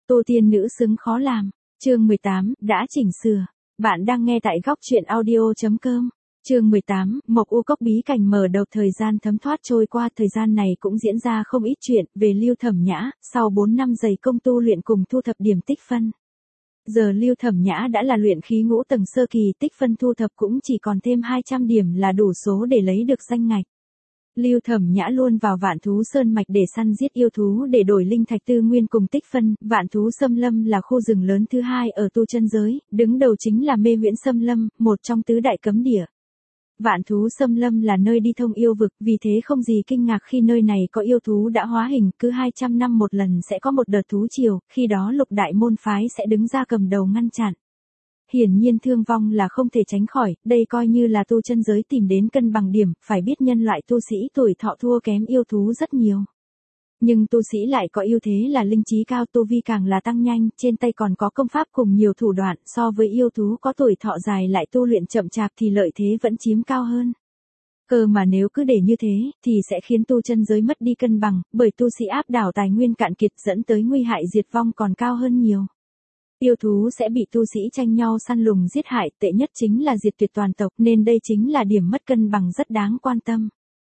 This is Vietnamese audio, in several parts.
Tô tiên nữ xứng khó làm. Chương 18, đã chỉnh sửa. Bạn đang nghe tại góc truyện audio.com. Chương 18, Mộc U Cốc bí cảnh mở đầu. Thời gian thấm thoát trôi qua, thời gian này cũng diễn ra không ít chuyện về Lưu Thẩm Nhã, sau 4 năm dày công tu luyện cùng thu thập điểm tích phân. Giờ Lưu Thẩm Nhã đã là luyện khí ngũ tầng sơ kỳ, tích phân thu thập cũng chỉ còn thêm 200 điểm là đủ số để lấy được danh ngạch. Lưu Thẩm Nhã luôn vào Vạn Thú Sơn mạch để săn giết yêu thú để đổi linh thạch tư nguyên cùng tích phân. Vạn Thú Xâm Lâm là khu rừng lớn thứ hai ở tu chân giới, đứng đầu chính là Mê Huyễn Xâm Lâm, một trong tứ đại cấm địa. Vạn Thú Xâm Lâm là nơi đi thông yêu vực, vì thế không gì kinh ngạc khi nơi này có yêu thú đã hóa hình, cứ 200 năm một lần sẽ có một đợt thú triều, khi đó lục đại môn phái sẽ đứng ra cầm đầu ngăn chặn. Hiển nhiên thương vong là không thể tránh khỏi, đây coi như là tu chân giới tìm đến cân bằng điểm, phải biết nhân loại tu sĩ tuổi thọ thua kém yêu thú rất nhiều. Nhưng tu sĩ lại có ưu thế là linh trí cao, tu vi càng là tăng nhanh, trên tay còn có công pháp cùng nhiều thủ đoạn, so với yêu thú có tuổi thọ dài lại tu luyện chậm chạp thì lợi thế vẫn chiếm cao hơn. Cơ mà nếu cứ để như thế, thì sẽ khiến tu chân giới mất đi cân bằng, bởi tu sĩ áp đảo tài nguyên cạn kiệt dẫn tới nguy hại diệt vong còn cao hơn nhiều. Yêu thú sẽ bị tu sĩ tranh nhau săn lùng giết hại, tệ nhất chính là diệt tuyệt toàn tộc, nên đây chính là điểm mất cân bằng rất đáng quan tâm.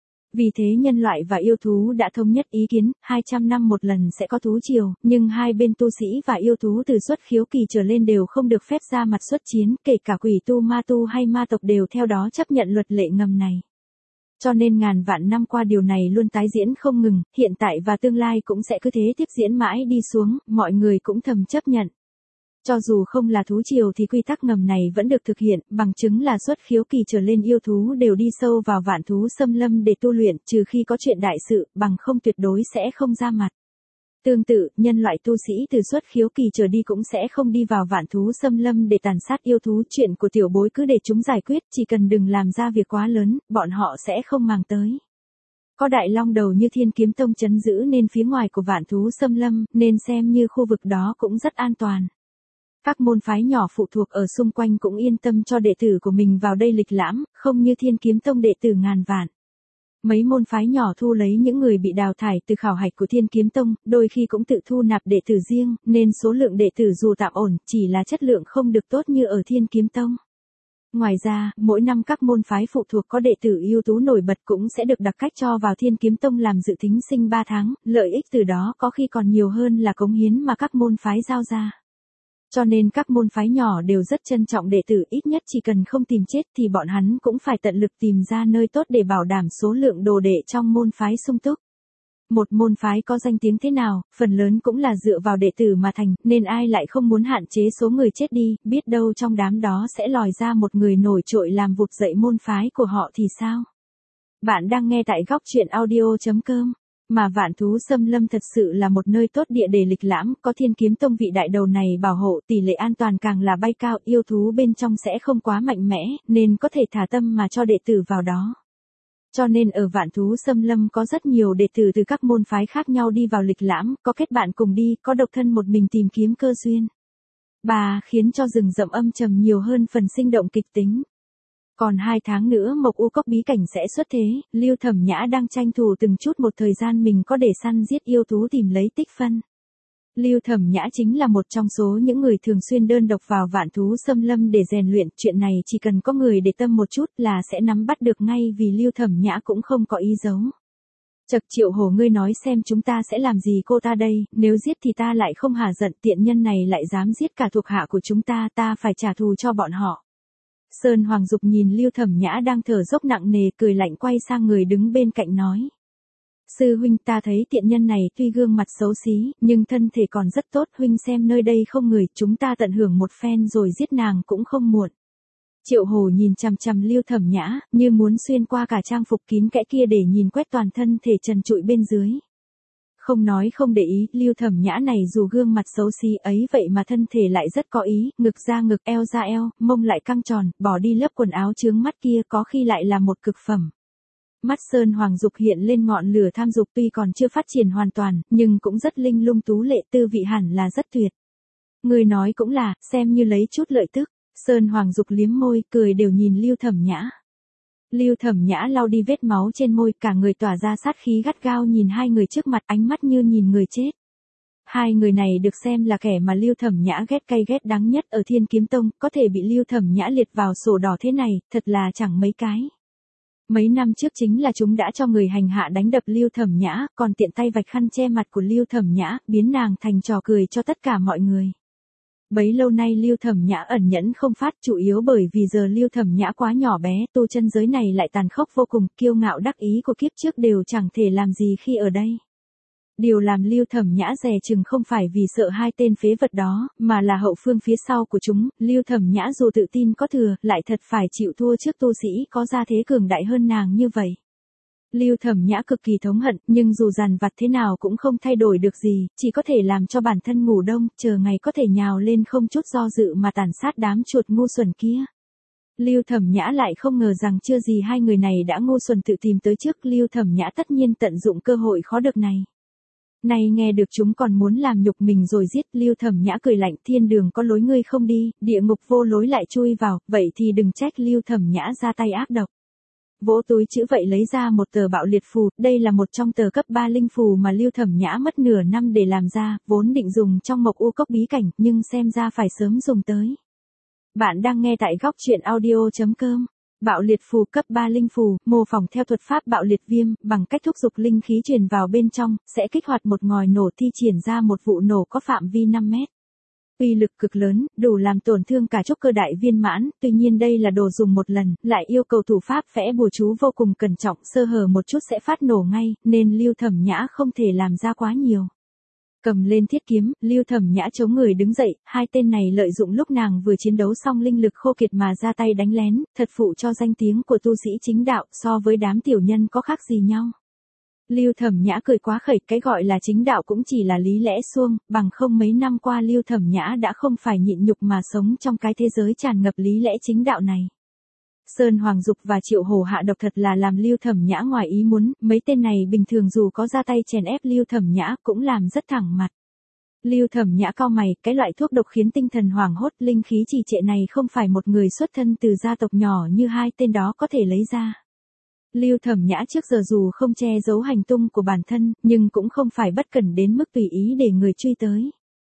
Vì thế nhân loại và yêu thú đã thống nhất ý kiến, 200 năm một lần sẽ có thú triều, nhưng hai bên tu sĩ và yêu thú từ xuất khiếu kỳ trở lên đều không được phép ra mặt xuất chiến, kể cả quỷ tu hay ma tộc đều theo đó chấp nhận luật lệ ngầm này. Cho nên ngàn vạn năm qua điều này luôn tái diễn không ngừng, hiện tại và tương lai cũng sẽ cứ thế tiếp diễn mãi đi xuống, mọi người cũng thầm chấp nhận. Cho dù không là thú triều thì quy tắc ngầm này vẫn được thực hiện, bằng chứng là xuất khiếu kỳ trở lên yêu thú đều đi sâu vào Vạn Thú Xâm Lâm để tu luyện, trừ khi có chuyện đại sự, bằng không tuyệt đối sẽ không ra mặt. Tương tự, nhân loại tu sĩ từ xuất khiếu kỳ trở đi cũng sẽ không đi vào Vạn Thú Xâm Lâm để tàn sát yêu thú, chuyện của tiểu bối cứ để chúng giải quyết, chỉ cần đừng làm ra việc quá lớn, bọn họ sẽ không màng tới. Có đại long đầu như Thiên Kiếm Tông trấn giữ nên phía ngoài của Vạn Thú Xâm Lâm, nên xem như khu vực đó cũng rất an toàn. Các môn phái nhỏ phụ thuộc ở xung quanh cũng yên tâm cho đệ tử của mình vào đây lịch lãm, không như Thiên Kiếm Tông đệ tử ngàn vạn. Mấy môn phái nhỏ thu lấy những người bị đào thải từ khảo hạch của Thiên Kiếm Tông, đôi khi cũng tự thu nạp đệ tử riêng, nên số lượng đệ tử dù tạm ổn, chỉ là chất lượng không được tốt như ở Thiên Kiếm Tông. Ngoài ra, mỗi năm các môn phái phụ thuộc có đệ tử ưu tú nổi bật cũng sẽ được đặc cách cho vào Thiên Kiếm Tông làm dự thính sinh 3 tháng, lợi ích từ đó có khi còn nhiều hơn là cống hiến mà các môn phái giao ra. Cho nên các môn phái nhỏ đều rất trân trọng đệ tử, ít nhất chỉ cần không tìm chết thì bọn hắn cũng phải tận lực tìm ra nơi tốt để bảo đảm số lượng đồ đệ trong môn phái sung túc. Một môn phái có danh tiếng thế nào, phần lớn cũng là dựa vào đệ tử mà thành, nên ai lại không muốn hạn chế số người chết đi, biết đâu trong đám đó sẽ lòi ra một người nổi trội làm vụt dậy môn phái của họ thì sao? Bạn đang nghe tại góc truyện audio.com. Mà Vạn Thú Xâm Lâm thật sự là một nơi tốt địa để lịch lãm, có Thiên Kiếm Tông vị đại đầu này bảo hộ, tỷ lệ an toàn càng là bay cao, yêu thú bên trong sẽ không quá mạnh mẽ, nên có thể thả tâm mà cho đệ tử vào đó. Cho nên ở Vạn Thú Xâm Lâm có rất nhiều đệ tử từ các môn phái khác nhau đi vào lịch lãm, có kết bạn cùng đi, có độc thân một mình tìm kiếm cơ duyên. Khiến cho rừng rậm âm trầm nhiều hơn phần sinh động kịch tính. Còn 2 tháng nữa Mộc U Cốc bí cảnh sẽ xuất thế, Lưu Thẩm Nhã đang tranh thủ từng chút một thời gian mình có để săn giết yêu thú tìm lấy tích phân. Lưu Thẩm Nhã chính là một trong số những người thường xuyên đơn độc vào Vạn Thú Xâm Lâm để rèn luyện, chuyện này chỉ cần có người để tâm một chút là sẽ nắm bắt được ngay, vì Lưu Thẩm Nhã cũng không có ý giấu. Chậc Triệu Hổ, ngươi nói xem chúng ta sẽ làm gì cô ta đây, nếu giết thì ta lại không hả giận, tiện nhân này lại dám giết cả thuộc hạ của chúng ta, ta phải trả thù cho bọn họ. Sơn Hoàng Dục nhìn Lưu Thẩm Nhã đang thở dốc nặng nề, cười lạnh quay sang người đứng bên cạnh nói. Sư huynh, ta thấy tiện nhân này tuy gương mặt xấu xí, nhưng thân thể còn rất tốt, huynh xem nơi đây không người, chúng ta tận hưởng một phen rồi giết nàng cũng không muộn. Triệu Hổ nhìn chằm chằm Lưu Thẩm Nhã, như muốn xuyên qua cả trang phục kín kẽ kia để nhìn quét toàn thân thể trần trụi bên dưới. Không nói không để ý, Lưu Thẩm Nhã này dù gương mặt xấu xí ấy vậy mà thân thể lại rất có ý, ngực ra ngực, eo ra eo, mông lại căng tròn, bỏ đi lớp quần áo chướng mắt kia có khi lại là một cực phẩm. Mắt Sơn Hoàng Dục hiện lên ngọn lửa tham dục, tuy còn chưa phát triển hoàn toàn, nhưng cũng rất linh lung tú lệ, tư vị hẳn là rất tuyệt. Người nói cũng là, xem như lấy chút lợi tức. Sơn Hoàng Dục liếm môi, cười đều nhìn Lưu Thẩm Nhã. Lưu Thẩm Nhã lau đi vết máu trên môi, cả người tỏa ra sát khí gắt gao nhìn hai người trước mặt, ánh mắt như nhìn người chết. Hai người này được xem là kẻ mà Lưu Thẩm Nhã ghét cay ghét đắng nhất ở Thiên Kiếm Tông, có thể bị Lưu Thẩm Nhã liệt vào sổ đỏ thế này, thật là chẳng mấy cái. Mấy năm trước chính là chúng đã cho người hành hạ đánh đập Lưu Thẩm Nhã, còn tiện tay vạch khăn che mặt của Lưu Thẩm Nhã, biến nàng thành trò cười cho tất cả mọi người. Bấy lâu nay Lưu Thẩm Nhã ẩn nhẫn không phát, chủ yếu bởi vì giờ Lưu Thẩm Nhã quá nhỏ bé, tu chân giới này lại tàn khốc vô cùng, kiêu ngạo đắc ý của kiếp trước đều chẳng thể làm gì khi ở đây. Điều làm Lưu Thẩm Nhã dè chừng không phải vì sợ hai tên phế vật đó, mà là hậu phương phía sau của chúng. Lưu Thẩm Nhã dù tự tin có thừa, lại thật phải chịu thua trước tu sĩ có gia thế cường đại hơn nàng như vậy. Lưu Thẩm Nhã cực kỳ thống hận, nhưng dù dằn vặt thế nào cũng không thay đổi được gì, chỉ có thể làm cho bản thân ngủ đông, chờ ngày có thể nhào lên không chút do dự mà tàn sát đám chuột ngu xuẩn kia. Lưu Thẩm Nhã lại không ngờ rằng chưa gì hai người này đã ngu xuẩn tự tìm tới trước. Lưu Thẩm Nhã tất nhiên tận dụng cơ hội khó được này. Nay nghe được chúng còn muốn làm nhục mình rồi giết. Lưu Thẩm Nhã cười lạnh, thiên đường có lối ngươi không đi, địa ngục vô lối lại chui vào, vậy thì đừng trách Lưu Thẩm Nhã ra tay ác độc. Vỗ túi chữ vậy lấy ra một tờ bạo liệt phù, đây là một trong tờ cấp 3 linh phù mà Lưu Thẩm Nhã mất nửa năm để làm ra, vốn định dùng trong Mộc U Cốc bí cảnh, nhưng xem ra phải sớm dùng tới. Bạn đang nghe tại góc truyện audio.com. Bạo liệt phù cấp 3 linh phù, mô phỏng theo thuật pháp bạo liệt viêm, bằng cách thúc giục linh khí truyền vào bên trong, sẽ kích hoạt một ngòi nổ thi triển ra một vụ nổ có phạm vi 5 mét. Uy lực cực lớn, đủ làm tổn thương cả trúc cơ đại viên mãn, tuy nhiên đây là đồ dùng một lần, lại yêu cầu thủ pháp vẽ bùa chú vô cùng cẩn trọng, sơ hở một chút sẽ phát nổ ngay, nên Lưu Thẩm Nhã không thể làm ra quá nhiều. Cầm lên thiết kiếm, Lưu Thẩm Nhã chống người đứng dậy, hai tên này lợi dụng lúc nàng vừa chiến đấu xong linh lực khô kiệt mà ra tay đánh lén, thật phụ cho danh tiếng của tu sĩ chính đạo, so với đám tiểu nhân có khác gì nhau. Lưu Thẩm Nhã cười quá khẩy, cái gọi là chính đạo cũng chỉ là lý lẽ suông, bằng không mấy năm qua Lưu Thẩm Nhã đã không phải nhịn nhục mà sống trong cái thế giới tràn ngập lý lẽ chính đạo này. Sơn Hoàng Dục và Triệu Hổ hạ độc thật là làm Lưu Thẩm Nhã ngoài ý muốn, mấy tên này bình thường dù có ra tay chèn ép Lưu Thẩm Nhã cũng làm rất thẳng mặt. Lưu Thẩm Nhã cau mày, cái loại thuốc độc khiến tinh thần hoảng hốt, linh khí trì trệ này không phải một người xuất thân từ gia tộc nhỏ như hai tên đó có thể lấy ra. Lưu Thẩm Nhã trước giờ dù không che giấu hành tung của bản thân, nhưng cũng không phải bất cẩn đến mức tùy ý để người truy tới.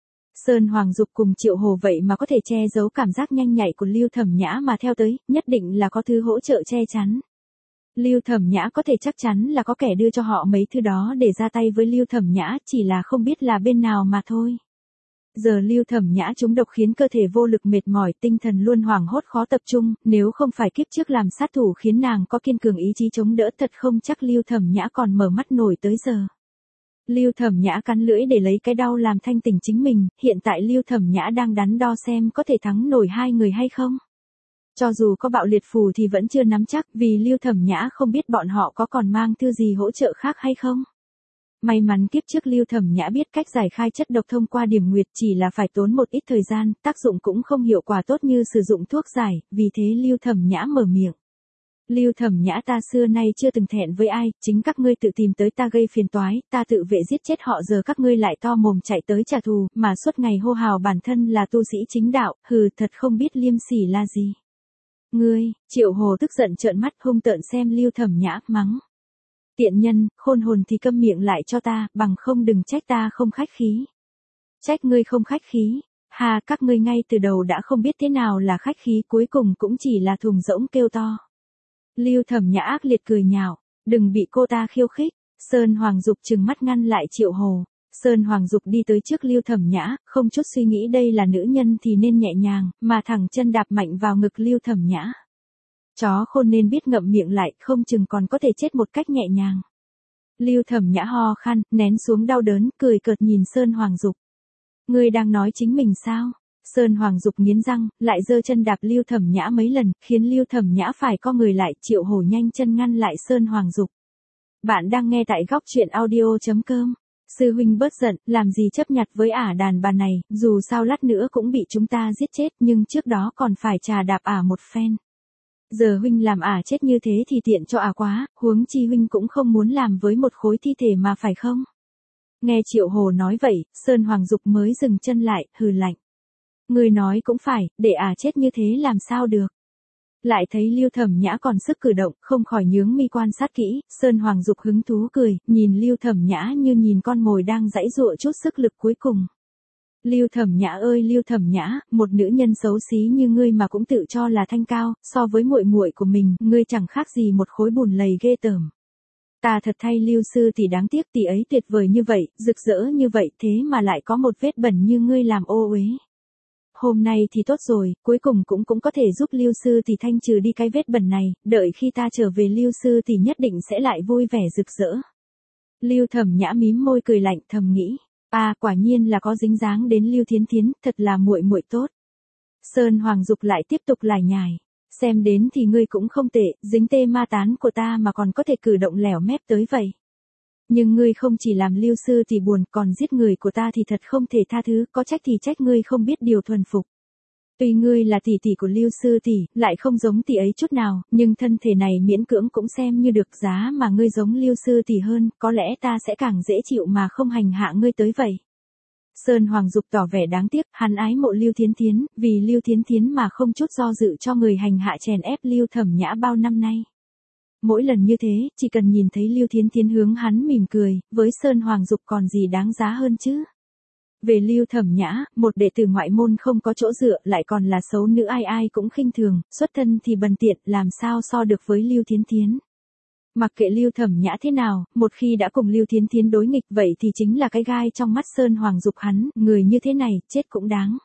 Sơn Hoàng Dục cùng Triệu Hồ vậy mà có thể che giấu cảm giác nhanh nhạy của Lưu Thẩm Nhã mà theo tới, nhất định là có thứ hỗ trợ che chắn. Lưu Thẩm Nhã có thể chắc chắn là có kẻ đưa cho họ mấy thứ đó để ra tay với Lưu Thẩm Nhã, chỉ là không biết là bên nào mà thôi. Giờ Lưu Thẩm Nhã trúng độc khiến cơ thể vô lực mệt mỏi, tinh thần luôn hoảng hốt khó tập trung, nếu không phải kiếp trước làm sát thủ khiến nàng có kiên cường ý chí chống đỡ, thật không chắc Lưu Thẩm Nhã còn mở mắt nổi tới giờ. Lưu Thẩm Nhã cắn lưỡi để lấy cái đau làm thanh tỉnh chính mình, hiện tại Lưu Thẩm Nhã đang đắn đo xem có thể thắng nổi hai người hay không. Cho dù có bạo liệt phù thì vẫn chưa nắm chắc, vì Lưu Thẩm Nhã không biết bọn họ có còn mang thư gì hỗ trợ khác hay không. May mắn kiếp trước Lưu Thẩm Nhã biết cách giải khai chất độc thông qua điểm nguyệt, chỉ là phải tốn một ít thời gian, tác dụng cũng không hiệu quả tốt như sử dụng thuốc giải, vì thế Lưu Thẩm Nhã mở miệng. Lưu Thẩm Nhã, ta xưa nay chưa từng thẹn với ai, chính các ngươi tự tìm tới ta gây phiền toái, ta tự vệ giết chết họ, giờ các ngươi lại to mồm chạy tới trả thù, mà suốt ngày hô hào bản thân là tu sĩ chính đạo, hừ, thật không biết liêm sỉ là gì. Ngươi, Triệu Hồ tức giận trợn mắt hung tợn xem Lưu Thẩm Nhã, mắng. Tiện nhân, khôn hồn thì câm miệng lại cho ta, bằng không đừng trách ta không khách khí. Trách ngươi không khách khí, hà, các ngươi ngay từ đầu đã không biết thế nào là khách khí, cuối cùng cũng chỉ là thùng rỗng kêu to. Lưu Thẩm Nhã ác liệt cười nhạo, đừng bị cô ta khiêu khích. Sơn Hoàng Dục trừng mắt ngăn lại Triệu Hồ. Sơn Hoàng Dục đi tới trước Lưu Thẩm Nhã, không chút suy nghĩ đây là nữ nhân thì nên nhẹ nhàng, mà thẳng chân đạp mạnh vào ngực Lưu Thẩm Nhã. Chó khôn nên biết ngậm miệng lại, không chừng còn có thể chết một cách nhẹ nhàng. Lưu Thẩm Nhã ho khan, nén xuống đau đớn, cười cợt nhìn Sơn Hoàng Dục. Ngươi đang nói chính mình sao? Sơn Hoàng Dục nghiến răng, lại giơ chân đạp Lưu Thẩm Nhã mấy lần, khiến Lưu Thẩm Nhã phải co người lại. Triệu Hổ nhanh chân ngăn lại Sơn Hoàng Dục. Bạn đang nghe tại góc truyện audio.com. Sư huynh bớt giận, làm gì chấp nhặt với ả đàn bà này, dù sao lát nữa cũng bị chúng ta giết chết, nhưng trước đó còn phải trà đạp ả một phen. Giờ huynh làm ả chết như thế thì tiện cho ả quá, huống chi huynh cũng không muốn làm với một khối thi thể mà phải không? Nghe Triệu Hồ nói vậy, Sơn Hoàng Dục mới dừng chân lại, hừ lạnh. Người nói cũng phải, để ả chết như thế làm sao được. Lại thấy Lưu Thẩm Nhã còn sức cử động, không khỏi nhướng mi quan sát kỹ, Sơn Hoàng Dục hứng thú cười, nhìn Lưu Thẩm Nhã như nhìn con mồi đang giãy giụa chút sức lực cuối cùng. Lưu Thẩm Nhã ơi Lưu Thẩm Nhã, một nữ nhân xấu xí như ngươi mà cũng tự cho là thanh cao, so với muội muội của mình, ngươi chẳng khác gì một khối bùn lầy ghê tởm. Ta thật thay Lưu sư tỷ đáng tiếc, tỷ ấy tuyệt vời như vậy, rực rỡ như vậy, thế mà lại có một vết bẩn như ngươi làm ô uế. Hôm nay thì tốt rồi, cuối cùng cũng có thể giúp Lưu sư tỷ thanh trừ đi cái vết bẩn này, đợi khi ta trở về Lưu sư tỷ nhất định sẽ lại vui vẻ rực rỡ. Lưu Thẩm Nhã mím môi cười lạnh thầm nghĩ, quả nhiên là có dính dáng đến Lưu Thiến Thiến, thật là muội muội tốt. Sơn Hoàng Dục lại tiếp tục lải nhải, xem đến thì ngươi cũng không tệ, dính tê ma tán của ta mà còn có thể cử động lẻo mép tới vậy. Nhưng ngươi không chỉ làm Lưu sư tỷ buồn, còn giết người của ta thì thật không thể tha thứ, có trách thì trách ngươi không biết điều thuần phục. Tuy ngươi là tỷ tỷ của Lưu sư tỷ, lại không giống tỷ ấy chút nào, nhưng thân thể này miễn cưỡng cũng xem như được, giá mà ngươi giống Lưu sư tỷ hơn, có lẽ ta sẽ càng dễ chịu mà không hành hạ ngươi tới vậy. Sơn Hoàng Dục tỏ vẻ đáng tiếc, hắn ái mộ Lưu Thiến Thiến, vì Lưu Thiến Thiến mà không chút do dự cho người hành hạ chèn ép Lưu Thẩm Nhã bao năm nay. Mỗi lần như thế, chỉ cần nhìn thấy Lưu Thiến Thiến hướng hắn mỉm cười, với Sơn Hoàng Dục còn gì đáng giá hơn chứ. Về Lưu Thẩm Nhã, một đệ tử ngoại môn không có chỗ dựa, lại còn là xấu nữ ai ai cũng khinh thường, xuất thân thì bần tiện, làm sao so được với Lưu Thiến Thiến. Mặc kệ Lưu Thẩm Nhã thế nào, một khi đã cùng Lưu Thiến Thiến đối nghịch vậy thì chính là cái gai trong mắt Sơn Hoàng Dục hắn, người như thế này, chết cũng đáng.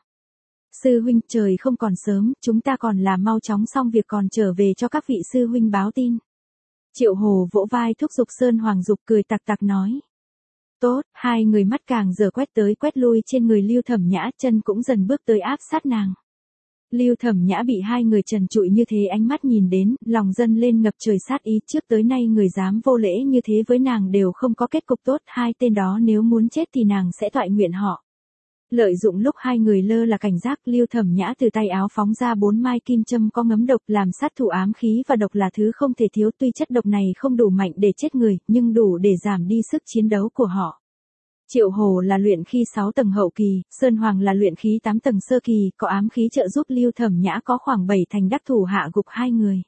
Sư huynh, trời không còn sớm, chúng ta còn là mau chóng xong việc còn trở về cho các vị sư huynh báo tin. Triệu Hồ vỗ vai thúc giục Sơn Hoàng Dục cười tặc tặc nói. Tốt, hai người mắt càng giờ quét tới quét lui trên người Lưu Thẩm Nhã, chân cũng dần bước tới áp sát nàng. Lưu Thẩm Nhã bị hai người trần trụi như thế ánh mắt nhìn đến, lòng dâng lên ngập trời sát ý, trước tới nay người dám vô lễ như thế với nàng đều không có kết cục tốt, hai tên đó nếu muốn chết thì nàng sẽ toại nguyện họ. Lợi dụng lúc hai người lơ là cảnh giác, Lưu Thẩm Nhã từ tay áo phóng ra 4 mai kim châm có ngấm độc, làm sát thủ ám khí và độc là thứ không thể thiếu, tuy chất độc này không đủ mạnh để chết người, nhưng đủ để giảm đi sức chiến đấu của họ. Triệu Hồ là luyện khí 6 tầng hậu kỳ, Sơn Hoàng là luyện khí 8 tầng sơ kỳ, có ám khí trợ giúp Lưu Thẩm Nhã có khoảng 7 thành đắc thủ hạ gục hai người.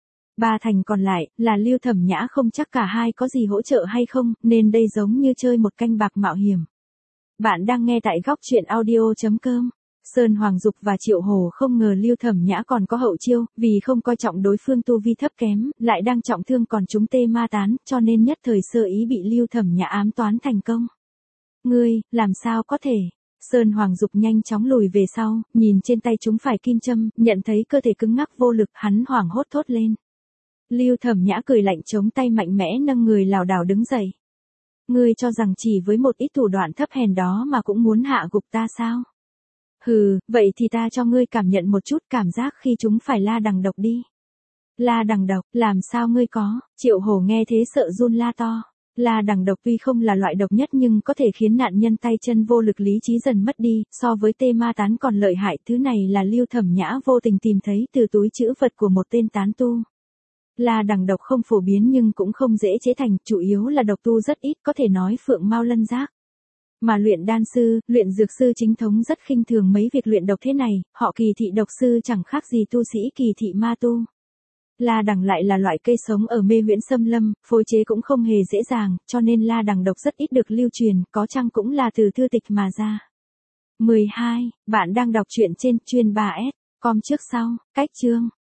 3 thành còn lại, là Lưu Thẩm Nhã không chắc cả hai có gì hỗ trợ hay không, nên đây giống như chơi một canh bạc mạo hiểm. Bạn đang nghe tại góc truyện audio.com. Sơn Hoàng Dục và Triệu Hồ không ngờ Lưu Thẩm Nhã còn có hậu chiêu, vì không coi trọng đối phương tu vi thấp kém, lại đang trọng thương còn trúng tê ma tán, cho nên nhất thời sơ ý bị Lưu Thẩm Nhã ám toán thành công. Ngươi, làm sao có thể? Sơn Hoàng Dục nhanh chóng lùi về sau, nhìn trên tay chúng phải kim châm, nhận thấy cơ thể cứng ngắc vô lực, hắn hoảng hốt thốt lên. Lưu Thẩm Nhã cười lạnh chống tay mạnh mẽ nâng người lảo đảo đứng dậy. Ngươi cho rằng chỉ với một ít thủ đoạn thấp hèn đó mà cũng muốn hạ gục ta sao? Hừ, vậy thì ta cho ngươi cảm nhận một chút cảm giác khi chúng phải la đằng độc đi. La đằng độc, làm sao ngươi có? Triệu Hồ nghe thế sợ run la to. La đằng độc tuy không là loại độc nhất nhưng có thể khiến nạn nhân tay chân vô lực, lý trí dần mất đi, so với tê ma tán còn lợi hại, thứ này là Lưu Thẩm Nhã vô tình tìm thấy từ túi trữ vật của một tên tán tu. La đằng độc không phổ biến nhưng cũng không dễ chế thành, chủ yếu là độc tu rất ít, có thể nói phượng mao lân giác. Mà luyện đan sư, luyện dược sư chính thống rất khinh thường mấy việc luyện độc thế này, họ kỳ thị độc sư chẳng khác gì tu sĩ kỳ thị ma tu. La đằng lại là loại cây sống ở mê huyễn xâm lâm, phối chế cũng không hề dễ dàng, cho nên la đằng độc rất ít được lưu truyền, có chăng cũng là từ thư tịch mà ra. 12. Bạn đang đọc truyện trên chuyên 3S, com trước sau, cách chương.